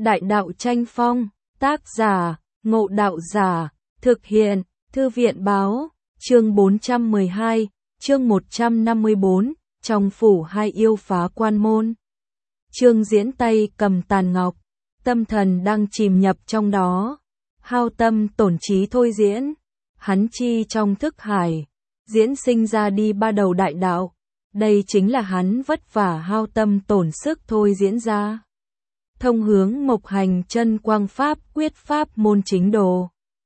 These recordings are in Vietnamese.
Đại đạo tranh phong, tác giả, Ngộ Đạo Giả, thực hiện, Thư viện báo, chương 412, chương 154, trong phủ hai yêu phá quan môn. Trương Diễn tay cầm tàn ngọc, tâm thần đang chìm nhập trong đó, hao tâm tổn trí thôi diễn, hắn chi trong thức hải, diễn sinh ra đi ba đầu đại đạo, đây chính là hắn vất vả hao tâm tổn sức thôi diễn ra. Thông hướng Mộc Hành chân quang pháp quyết pháp môn chính đồ.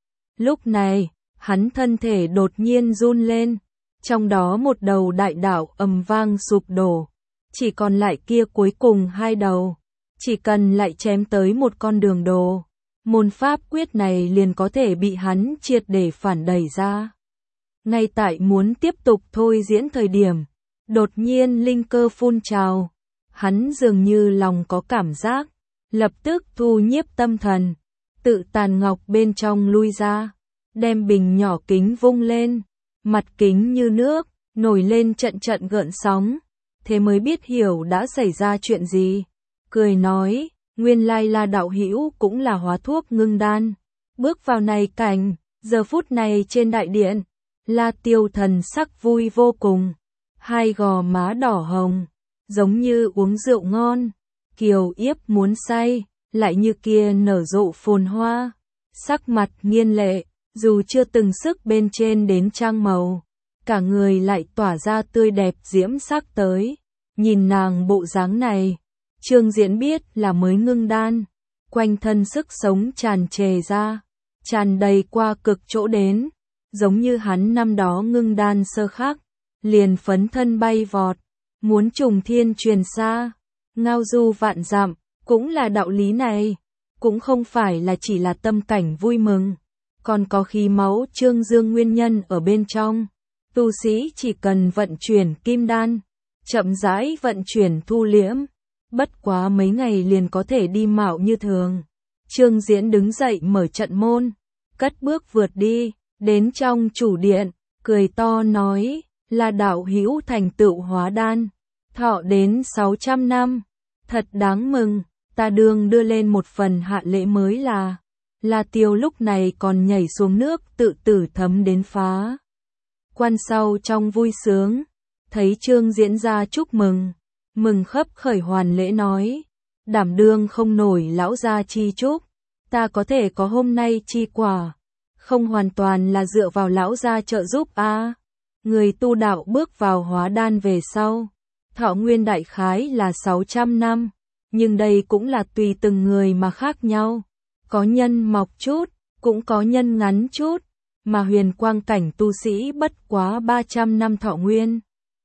Lúc này, hắn thân thể đột nhiên run lên, trong đó một đầu đại đạo ầm vang sụp đổ, chỉ còn lại kia cuối cùng hai đầu, chỉ cần lại chém tới một con đường đồ, môn pháp quyết này liền có thể bị hắn triệt để phản đẩy ra. Ngay tại muốn tiếp tục thôi diễn thời điểm, đột nhiên linh cơ phun trào, hắn dường như lòng có cảm giác, lập tức thu nhiếp tâm thần, tự tàn ngọc bên trong lui ra, đem bình nhỏ kính vung lên, mặt kính như nước, nổi lên trận trận gợn sóng, thế mới biết hiểu đã xảy ra chuyện gì. Cười nói, nguyên lai là đạo hữu cũng là hóa thuốc ngưng đan, bước vào này cảnh, giờ phút này trên đại điện, La Tiêu thần sắc vui vô cùng, hai gò má đỏ hồng, giống như uống rượu ngon, kiều yếp muốn say, lại như kia nở rộ phồn hoa, sắc mặt nghiên lệ, dù chưa từng sức bên trên đến trang màu, cả người lại tỏa ra tươi đẹp diễm sắc tới. Nhìn nàng bộ dáng này, Trương Diễn biết là mới ngưng đan, quanh thân sức sống tràn trề ra, tràn đầy qua cực chỗ đến, giống như hắn năm đó ngưng đan sơ khắc, liền phấn thân bay vọt, muốn trùng thiên truyền xa, ngao du vạn dặm, cũng là đạo lý này, cũng không phải là chỉ là tâm cảnh vui mừng, còn có khí máu trương dương nguyên nhân ở bên trong. Tu sĩ chỉ cần vận chuyển kim đan, chậm rãi vận chuyển thu liễm, bất quá mấy ngày liền có thể đi mạo như thường. Trương Diễn đứng dậy mở trận môn, cất bước vượt đi, đến trong chủ điện, cười to nói, là đạo hữu thành tựu hóa đan, thọ đến 600 năm, thật đáng mừng, ta đương đưa lên một phần hạ lễ mới là. La Tiêu lúc này còn nhảy xuống nước tự tử thấm đến phá. Quan sau trong vui sướng, thấy Trương Diễn ra chúc mừng, mừng khấp khởi hoàn lễ nói, đảm đương không nổi lão gia chi chúc, ta có thể có hôm nay chi quả, không hoàn toàn là dựa vào lão gia trợ giúp a. Người tu đạo bước vào hóa đan về sau, thọ nguyên đại khái là 600 năm, nhưng đây cũng là tùy từng người mà khác nhau, có nhân mọc chút, cũng có nhân ngắn chút, mà huyền quang cảnh tu sĩ bất quá 300 năm thọ nguyên.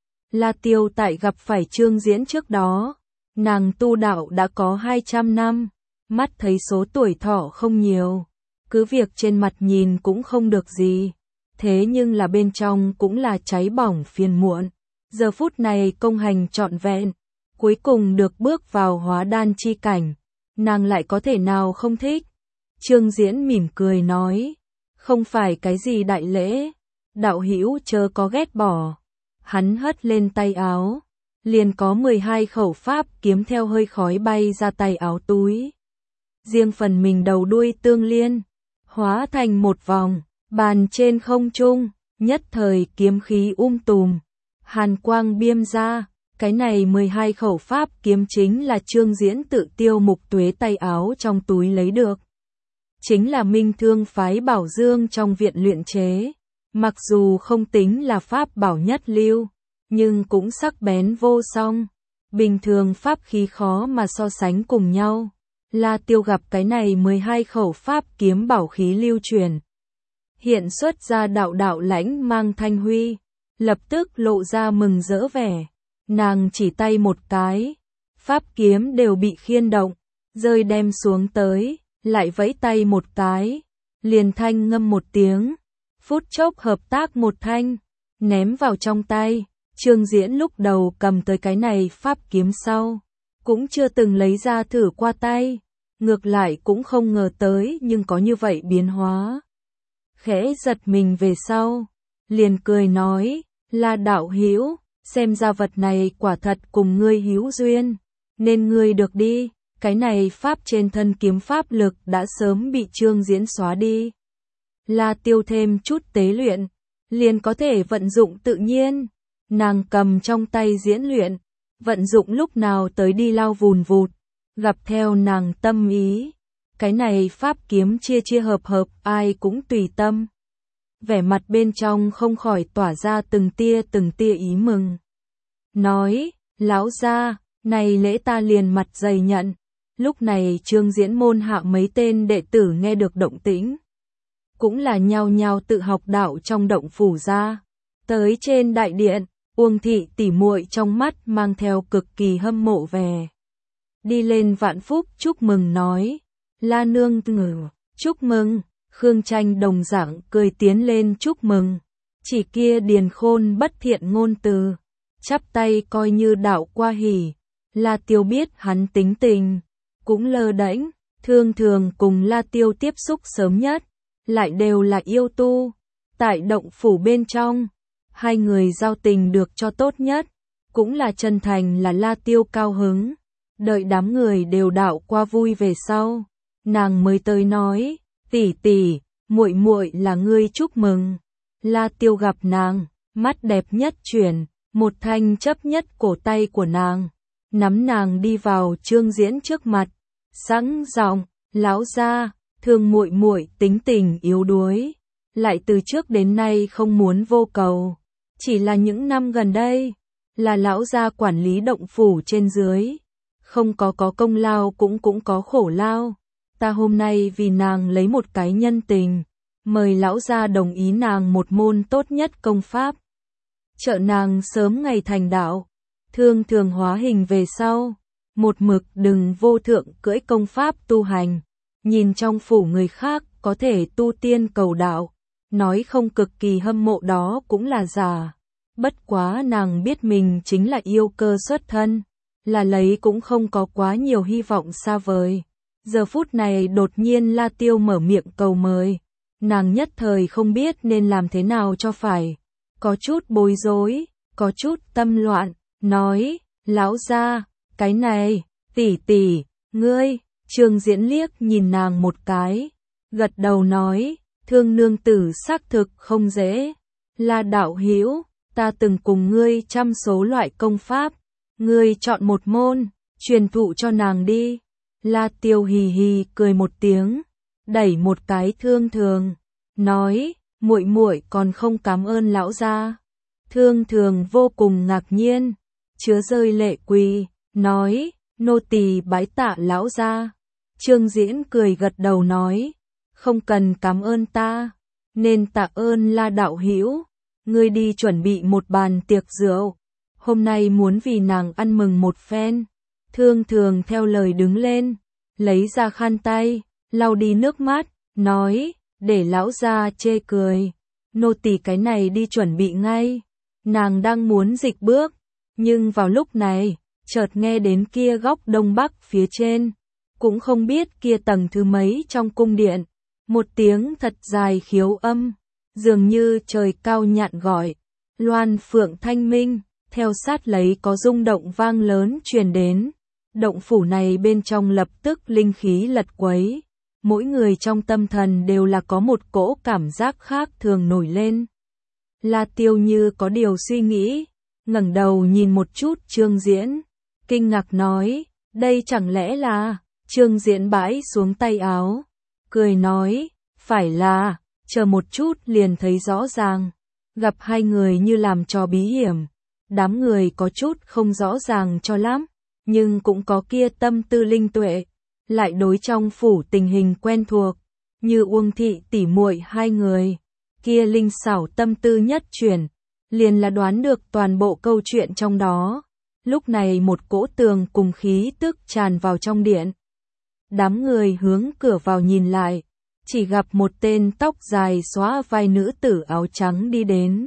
La Tiêu tại gặp phải Trương Diễn trước đó, nàng tu đạo đã có 200 năm, mắt thấy số tuổi thọ không nhiều, cứ việc trên mặt nhìn cũng không được gì, thế nhưng là bên trong cũng là cháy bỏng phiền muộn. Giờ phút này công hành trọn vẹn, cuối cùng được bước vào hóa đan chi cảnh, nàng lại có thể nào không thích. Trương Diễn mỉm cười nói, không phải cái gì đại lễ, đạo hữu chớ có ghét bỏ. Hắn hất lên tay áo, liền có 12 khẩu pháp kiếm theo hơi khói bay ra tay áo túi. Riêng phần mình đầu đuôi tương liên, hóa thành một vòng, bàn trên không trung, nhất thời kiếm khí tùm, hàn quang biêm ra, cái này 12 khẩu pháp kiếm chính là Trương Diễn tự tiêu mục tuế tay áo trong túi lấy được. Chính là Minh Thương phái Bảo Dương trong viện luyện chế, mặc dù không tính là pháp bảo nhất lưu, nhưng cũng sắc bén vô song, bình thường pháp khí khó mà so sánh cùng nhau. La Tiêu gặp cái này 12 khẩu pháp kiếm bảo khí lưu truyền, hiện xuất ra đạo đạo lãnh mang thanh huy, lập tức lộ ra mừng rỡ vẻ, nàng chỉ tay một cái, pháp kiếm đều bị khiên động, rơi đem xuống tới, lại vẫy tay một cái, liền thanh ngâm một tiếng, phút chốc hợp tác một thanh, ném vào trong tay. Trương Diễn lúc đầu cầm tới cái này pháp kiếm sau, cũng chưa từng lấy ra thử qua tay, ngược lại cũng không ngờ tới nhưng có như vậy biến hóa. Khẽ giật mình về sau, liền cười nói, là đạo hữu, xem ra vật này quả thật cùng ngươi hữu duyên, nên ngươi được đi. Cái này pháp trên thân kiếm pháp lực đã sớm bị Trương Diễn xóa đi. La Tiêu thêm chút tế luyện, liền có thể vận dụng tự nhiên. Nàng cầm trong tay diễn luyện, vận dụng lúc nào tới đi lao vùn vụt, gặp theo nàng tâm ý. Cái này pháp kiếm chia chia hợp hợp, ai cũng tùy tâm. Vẻ mặt bên trong không khỏi tỏa ra từng tia ý mừng. Nói, lão gia, này lễ ta liền mặt dày nhận. Lúc này Trương Diễn môn hạ mấy tên đệ tử nghe được động tĩnh, cũng là nhao nhao tự học đạo trong động phủ ra. Tới trên đại điện, Uông thị tỉ muội trong mắt mang theo cực kỳ hâm mộ vẻ. Đi lên vạn phúc chúc mừng nói, La nương ngừ, chúc mừng. Khương Tranh đồng dạng cười tiến lên chúc mừng. Chỉ kia Điền Khôn bất thiện ngôn từ, chắp tay coi như đạo qua hỉ. La Tiêu biết hắn tính tình, cũng lơ đễnh, thường cùng La Tiêu tiếp xúc sớm nhất, lại đều là yêu tu. Tại động phủ bên trong, hai người giao tình được cho tốt nhất, cũng là chân thành là La Tiêu cao hứng. Đợi đám người đều đạo qua vui về sau, nàng mới tới nói, tỷ tỷ, muội muội là ngươi chúc mừng. La Tiêu gặp nàng, mắt đẹp nhất chuyển, một thanh chấp nhất cổ tay của nàng, nắm nàng đi vào Trương Diễn trước mặt, sẵn giọng, lão gia, thương muội muội tính tình yếu đuối, lại từ trước đến nay không muốn vô cầu, chỉ là những năm gần đây, là lão gia quản lý động phủ trên dưới, không có công lao cũng có khổ lao. Ta hôm nay vì nàng lấy một cái nhân tình, mời lão gia đồng ý nàng một môn tốt nhất công pháp. Trợ nàng sớm ngày thành đạo, thường hóa hình về sau, một mực đừng vô thượng cưỡi công pháp tu hành. Nhìn trong phủ người khác có thể tu tiên cầu đạo, nói không cực kỳ hâm mộ đó cũng là giả. Bất quá nàng biết mình chính là yêu cơ xuất thân, là lấy cũng không có quá nhiều hy vọng xa vời. Giờ phút này đột nhiên La Tiêu mở miệng cầu mời, nàng nhất thời không biết nên làm thế nào cho phải, có chút bối rối, có chút tâm loạn, nói, lão gia, cái này, tỷ tỷ, ngươi. Trương Diễn liếc nhìn nàng một cái, gật đầu nói, thương nương tử xác thực không dễ. La đạo hữu, ta từng cùng ngươi trăm số loại công pháp, ngươi chọn một môn, truyền thụ cho nàng đi. La Tiêu hì hì cười một tiếng, đẩy một cái thường, nói, muội muội còn không cảm ơn lão gia. Thường vô cùng ngạc nhiên, chứa rơi lệ quỳ, nói, nô tỳ bái tạ lão gia. Trương Diễn cười gật đầu nói, không cần cảm ơn ta, nên tạ ơn La đạo hữu, ngươi đi chuẩn bị một bàn tiệc rượu, hôm nay muốn vì nàng ăn mừng một phen. Thường theo lời đứng lên, lấy ra khăn tay, lau đi nước mắt, nói, để lão gia chê cười, nô tỳ cái này đi chuẩn bị ngay. Nàng đang muốn dịch bước, nhưng vào lúc này, chợt nghe đến kia góc đông bắc phía trên, cũng không biết kia tầng thứ mấy trong cung điện, một tiếng thật dài khiếu âm, dường như trời cao nhạn gọi, loan phượng thanh minh, theo sát lấy có rung động vang lớn truyền đến. Động phủ này bên trong lập tức linh khí lật quấy, mỗi người trong tâm thần đều là có một cỗ cảm giác khác thường nổi lên. La Tiêu như có điều suy nghĩ, ngẩng đầu nhìn một chút Trương Diễn, kinh ngạc nói, đây chẳng lẽ là... Trương Diễn bãi xuống tay áo, cười nói, phải là, chờ một chút liền thấy rõ ràng. Gặp hai người như làm trò bí hiểm, đám người có chút không rõ ràng cho lắm, nhưng cũng có kia tâm tư linh tuệ, lại đối trong phủ tình hình quen thuộc, như Uông thị tỉ muội hai người, kia linh xảo tâm tư nhất chuyển, liền là đoán được toàn bộ câu chuyện trong đó. Lúc này một cỗ tường cùng khí tức tràn vào trong điện. Đám người hướng cửa vào nhìn lại, chỉ gặp một tên tóc dài xóa vai nữ tử áo trắng đi đến.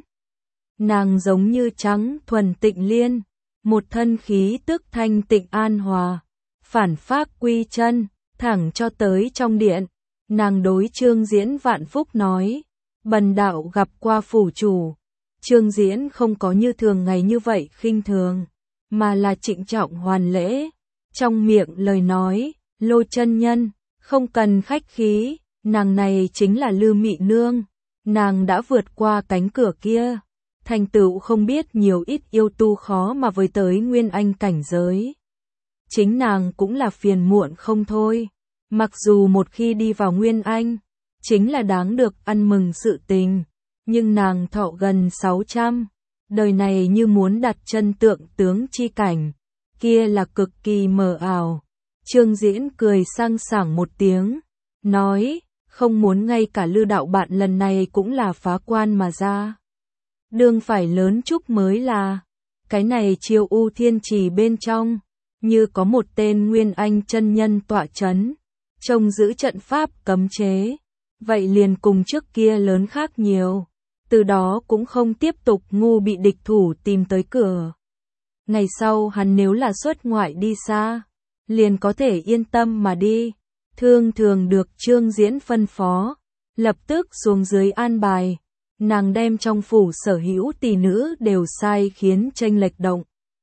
Nàng giống như trắng thuần tịnh liên, một thân khí tức thanh tịnh an hòa, phản phác quy chân, thẳng cho tới trong điện. Nàng đối Trương Diễn vạn phúc nói, bần đạo gặp qua phủ chủ. Trương Diễn không có như thường ngày như vậy khinh thường, mà là trịnh trọng hoàn lễ. Trong miệng lời nói, Lô chân nhân, không cần khách khí, nàng này chính là Lư Mị Nương, nàng đã vượt qua cánh cửa kia, thành tựu không biết nhiều ít yêu tu khó mà với tới nguyên anh cảnh giới. Chính nàng cũng là phiền muộn không thôi, mặc dù một khi đi vào nguyên anh, chính là đáng được ăn mừng sự tình, nhưng nàng thọ gần 600, đời này như muốn đặt chân tượng tướng chi cảnh, kia là cực kỳ mờ ảo. Trương Diễn cười sang sảng một tiếng, nói, không muốn ngay cả Lư đạo bạn lần này cũng là phá quan mà ra. Đương phải lớn chúc mới là, cái này Chiêu U Thiên Trì bên trong, như có một tên Nguyên Anh chân nhân tọa chấn, trông giữ trận pháp cấm chế, vậy liền cùng trước kia lớn khác nhiều, từ đó cũng không tiếp tục ngu bị địch thủ tìm tới cửa. Ngày sau hắn nếu là xuất ngoại đi xa, liền có thể yên tâm mà đi, thường được Trương Diễn phân phó, lập tức xuống dưới an bài, nàng đem trong phủ sở hữu tỷ nữ đều sai khiến chênh lệch động.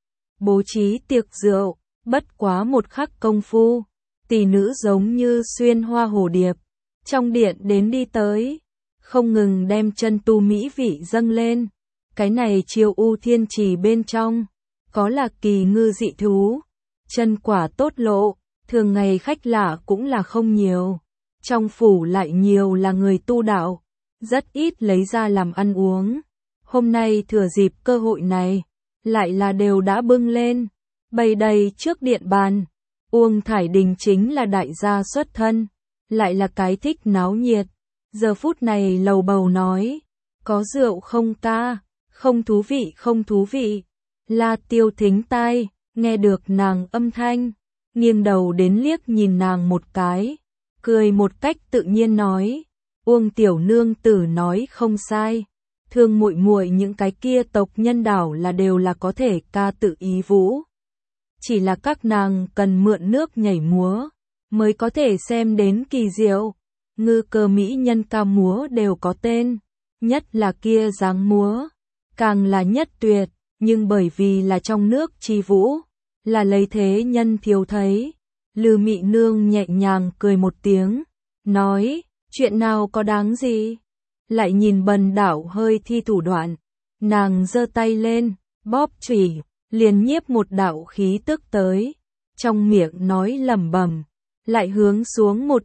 Bố trí tiệc rượu, bất quá một khắc công phu, tỷ nữ giống như xuyên hoa hồ điệp, trong điện đến đi tới, không ngừng đem chân tu mỹ vị dâng lên, cái này Chiêu U Thiên Trì bên trong, có là kỳ ngư dị thú, chân quả tốt lộ, thường ngày khách lạ cũng là không nhiều, trong phủ lại nhiều là người tu đạo, rất ít lấy ra làm ăn uống. Hôm nay thừa dịp cơ hội này, lại là đều đã bưng lên, bày đầy trước điện bàn. Uông Thải Đình chính là đại gia xuất thân, lại là cái thích náo nhiệt. Giờ phút này lầu bầu nói, có rượu không ca, không thú vị. La Tiêu thính tai, nghe được nàng âm thanh, nghiêng đầu đến liếc nhìn nàng một cái, cười một cách tự nhiên nói, Uông tiểu nương tử nói không sai, thương muội muội những cái kia tộc nhân đảo là đều là có thể ca tự ý vũ. Chỉ là các nàng cần mượn nước nhảy múa, mới có thể xem đến kỳ diệu. Ngư cơ mỹ nhân ca múa đều có tên, nhất là kia dáng múa, càng là nhất tuyệt, nhưng bởi vì là trong nước chi vũ, là lấy thế nhân thiếu thấy. Lư Mị Nương nhẹ nhàng cười một tiếng, nói, chuyện nào có đáng gì? Lại nhìn Bần đạo hơi thi thủ đoạn, nàng giơ tay lên, bóp chủy, liền nhiếp một đạo khí tức tới, trong miệng nói lẩm bẩm, lại hướng xuống một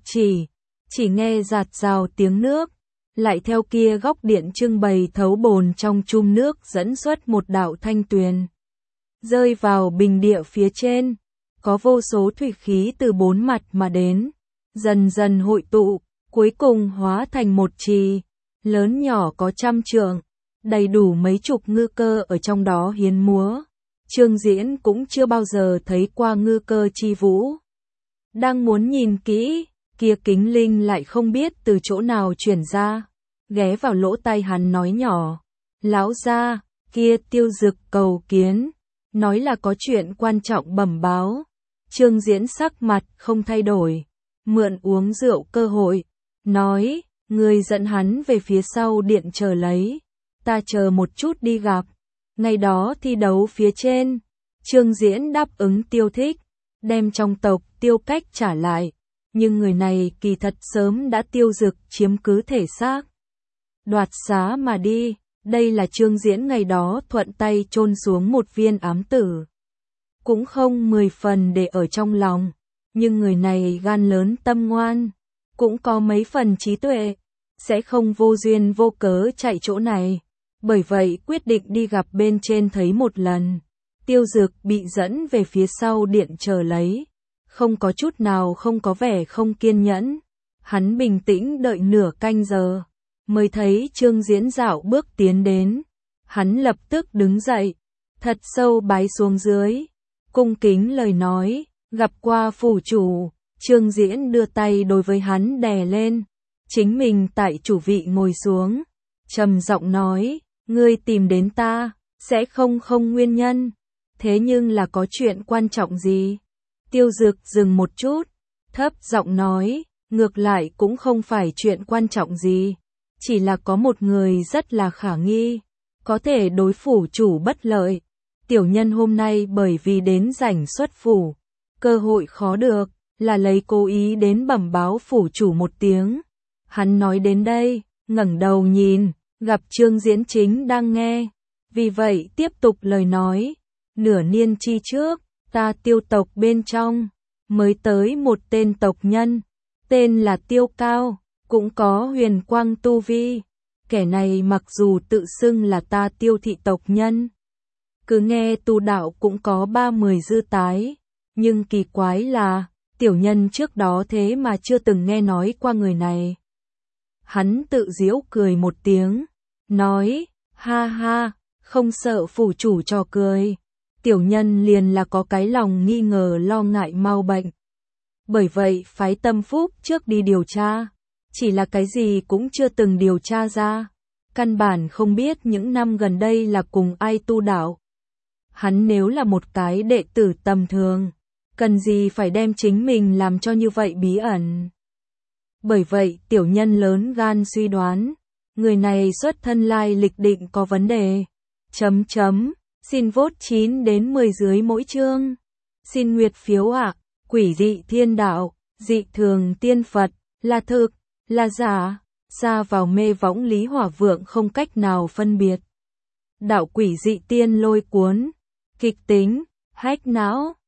chỉ nghe giạt rào tiếng nước, lại theo kia góc điện trưng bày thấu bồn trong chum nước dẫn xuất một đạo thanh tuyền, rơi vào bình địa phía trên, có vô số thủy khí từ bốn mặt mà đến, dần dần hội tụ, cuối cùng hóa thành một trì, lớn nhỏ có 100 trượng, đầy đủ mấy chục ngư cơ ở trong đó hiến múa. Trương Diễn cũng chưa bao giờ thấy qua ngư cơ chi vũ. Đang muốn nhìn kỹ, kia Kính Linh lại không biết từ chỗ nào chuyển ra, ghé vào lỗ tai hắn nói nhỏ, lão gia, kia Tiêu Dực cầu kiến, nói là có chuyện quan trọng bẩm báo. Trương Diễn sắc mặt không thay đổi, mượn uống rượu cơ hội, nói, người dẫn hắn về phía sau điện chờ lấy, ta chờ một chút đi gặp. Ngày đó thi đấu phía trên, Trương Diễn đáp ứng Tiêu Thích, đem trong tộc Tiêu Cách trả lại, nhưng người này kỳ thật sớm đã Tiêu Dực chiếm cứ thể xác, đoạt xá mà đi. Đây là Trương Diễn ngày đó thuận tay chôn xuống một viên ám tử, cũng không 10 phần để ở trong lòng, nhưng người này gan lớn tâm ngoan, cũng có mấy phần trí tuệ, sẽ không vô duyên vô cớ chạy chỗ này. Bởi vậy quyết định đi gặp bên trên thấy một lần. Tiêu Dực bị dẫn về phía sau điện chờ lấy, không có chút nào không có vẻ không kiên nhẫn. Hắn bình tĩnh đợi nửa canh giờ, mới thấy Trương Diễn dạo bước tiến đến. Hắn lập tức đứng dậy, thật sâu bái xuống dưới, cung kính lời nói, gặp qua phủ chủ. Trương Diễn đưa tay đối với hắn đè lên, chính mình tại chủ vị ngồi xuống, trầm giọng nói, ngươi tìm đến ta, sẽ không nguyên nhân, thế nhưng là có chuyện quan trọng gì? Tiêu Dực dừng một chút, thấp giọng nói, ngược lại cũng không phải chuyện quan trọng gì, chỉ là có một người rất là khả nghi, có thể đối phủ chủ bất lợi. Tiểu nhân hôm nay bởi vì đến rảnh xuất phủ, cơ hội khó được, là lấy cố ý đến bẩm báo phủ chủ một tiếng. Hắn nói đến đây, ngẩng đầu nhìn, gặp Trương Diễn Chính đang nghe. Vì vậy tiếp tục lời nói, nửa niên chi trước, ta Tiêu tộc bên trong, mới tới một tên tộc nhân, tên là Tiêu Cao, cũng có huyền quang tu vi. Kẻ này mặc dù tự xưng là ta Tiêu thị tộc nhân, cứ nghe tu đạo cũng có 30 dư tái, nhưng kỳ quái là, tiểu nhân trước đó thế mà chưa từng nghe nói qua người này. Hắn tự giễu cười một tiếng, nói, ha ha, không sợ phủ chủ trò cười. Tiểu nhân liền là có cái lòng nghi ngờ lo ngại mau bệnh. Bởi vậy phái Tâm Phúc trước đi điều tra, chỉ là cái gì cũng chưa từng điều tra ra. Căn bản không biết những năm gần đây là cùng ai tu đạo. Hắn nếu là một cái đệ tử tầm thường, cần gì phải đem chính mình làm cho như vậy bí ẩn. Bởi vậy tiểu nhân lớn gan suy đoán, người này xuất thân lai lịch định có vấn đề. Xin vote 9 đến 10 dưới mỗi chương. Xin nguyệt phiếu ạ. Quỷ dị thiên đạo, dị thường tiên Phật, là thực, là giả, xa vào mê võng Lý Hỏa Vượng không cách nào phân biệt. Đạo quỷ dị tiên lôi cuốn, kịch tính, hách não.